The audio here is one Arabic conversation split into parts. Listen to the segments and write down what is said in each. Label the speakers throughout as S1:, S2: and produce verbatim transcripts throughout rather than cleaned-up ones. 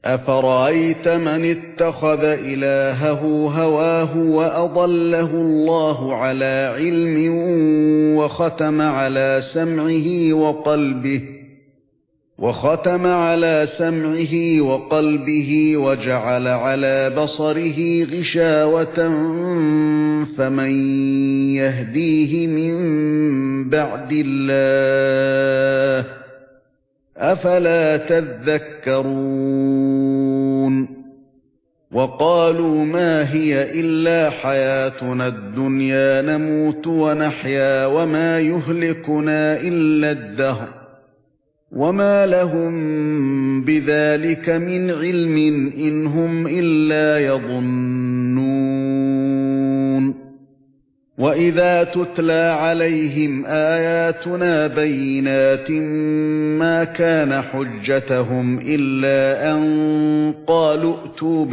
S1: أَفَرَأَيْتَ مَنِ اتَّخَذَ إِلَٰهَهُ هَوَاهُ وَأَضَلَّهُ اللَّهُ عَلَىٰ عِلْمٍ وَخَتَمَ عَلَىٰ سَمْعِهِ وَقَلْبِهِ وَخَتَمَ عَلَىٰ سَمْعِهِ وَقَلْبِهِ وَجَعَلَ عَلَىٰ بَصَرِهِ غِشَاوَةً فَمَن يَهْدِيهِ مِن بَعْدِ اللَّهِ ۚ أَفَلَا تَذَكَّرُونَ وَقَالُوا مَا هِيَ إِلَّا حَيَاتُنَا الدُّنْيَا نَمُوتُ وَنَحْيَا وَمَا يُهْلِكُنَا إِلَّا الدَّهْرُ وَمَا لَهُم بِذَلِكَ مِنْ عِلْمٍ إِنْ هُمْ إِلَّا يَظُنُّونَ وَإِذَا تُتْلَى عَلَيْهِمْ آيَاتُنَا بَيِّنَاتٍ مَا كَانَ حُجَّتُهُمْ إِلَّا أَن قَالُوا ائْتُوا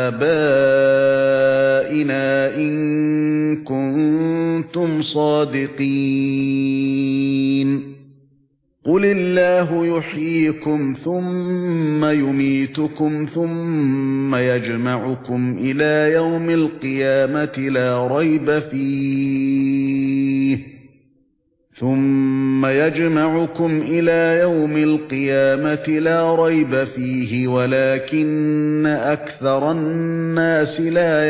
S1: بِآبَائِنَا إِن كُنتُمْ صَادِقِينَ قُلِ اللَّهُ يُحْيِيكُمْ ثُمَّ يُمِيتُكُمْ ثُمَّ يَجْمَعُكُمْ إِلَى يَوْمِ الْقِيَامَةِ لَا رَيْبَ فِيهِ ثُمَّ يَجْمَعُكُمْ إِلَى يَوْمِ الْقِيَامَةِ لَا رَيْبَ فِيهِ وَلَكِنَّ أَكْثَرَ النَّاسِ لَا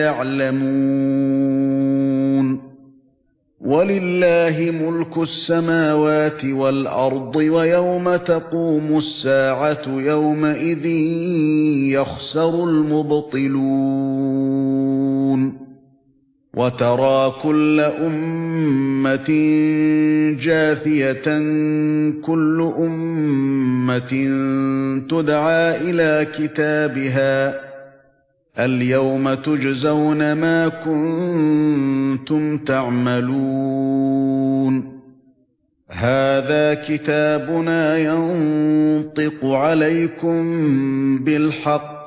S1: يَعْلَمُونَ وَلِلَّهِ مُلْكُ السَّمَاوَاتِ وَالْأَرْضِ وَيَوْمَ تَقُومُ السَّاعَةُ يَوْمَئِذٍ يَخْسَرُ الْمُبْطِلُونَ وَتَرَى كُلَّ أُمَّةٍ جَاثِيَةً كُلُّ أُمَّةٍ تُدْعَى إِلَى كِتَابِهَا الْيَوْمَ تُجْزَوْنَ مَا كُنتُمْ تَعْمَلُونَ هَذَا كِتَابُنَا يَنطِقُ عَلَيْكُمْ بِالْحَقِّ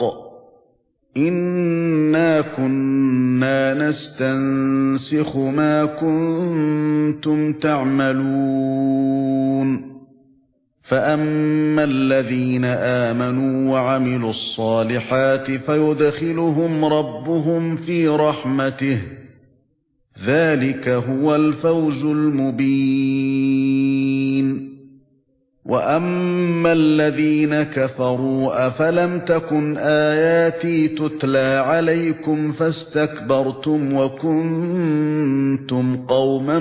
S1: إِنَّا كُنَّا نَسْتَنسِخُ مَا كُنتُمْ تَعْمَلُونَ فَأَمَّا الَّذِينَ آمَنُوا وَعَمِلُوا الصَّالِحَاتِ فَيُدْخِلُهُمْ رَبُّهُمْ فِي رَحْمَتِهِ ذَلِكَ هُوَ الْفَوْزُ الْمُبِينُ وَأَمَّا الَّذِينَ كَفَرُوا أَفَلَمْ تَكُنْ آيَاتِي تُتْلَى عَلَيْكُمْ فَاسْتَكْبَرْتُمْ وَكُنْتُمْ قَوْمًا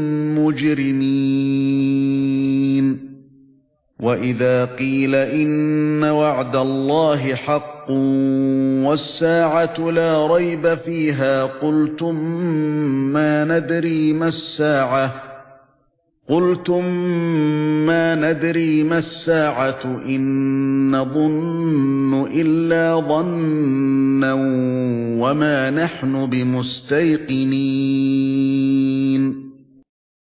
S1: مُجْرِمِينَ وَإِذَا قِيلَ إِنَّ وَعْدَ اللَّهِ حَقٌّ وَالسَّاعَةُ لَا رَيْبَ فِيهَا قُلْتُمْ مَا نَدْرِي مَا السَّاعَةُ قُلْتُمْ مَا نَدْرِي مَا السَّاعَةُ إِن نَّظُنُّ إِلَّا ظَنًّا وَمَا نَحْنُ بِمُسْتَيْقِنِينَ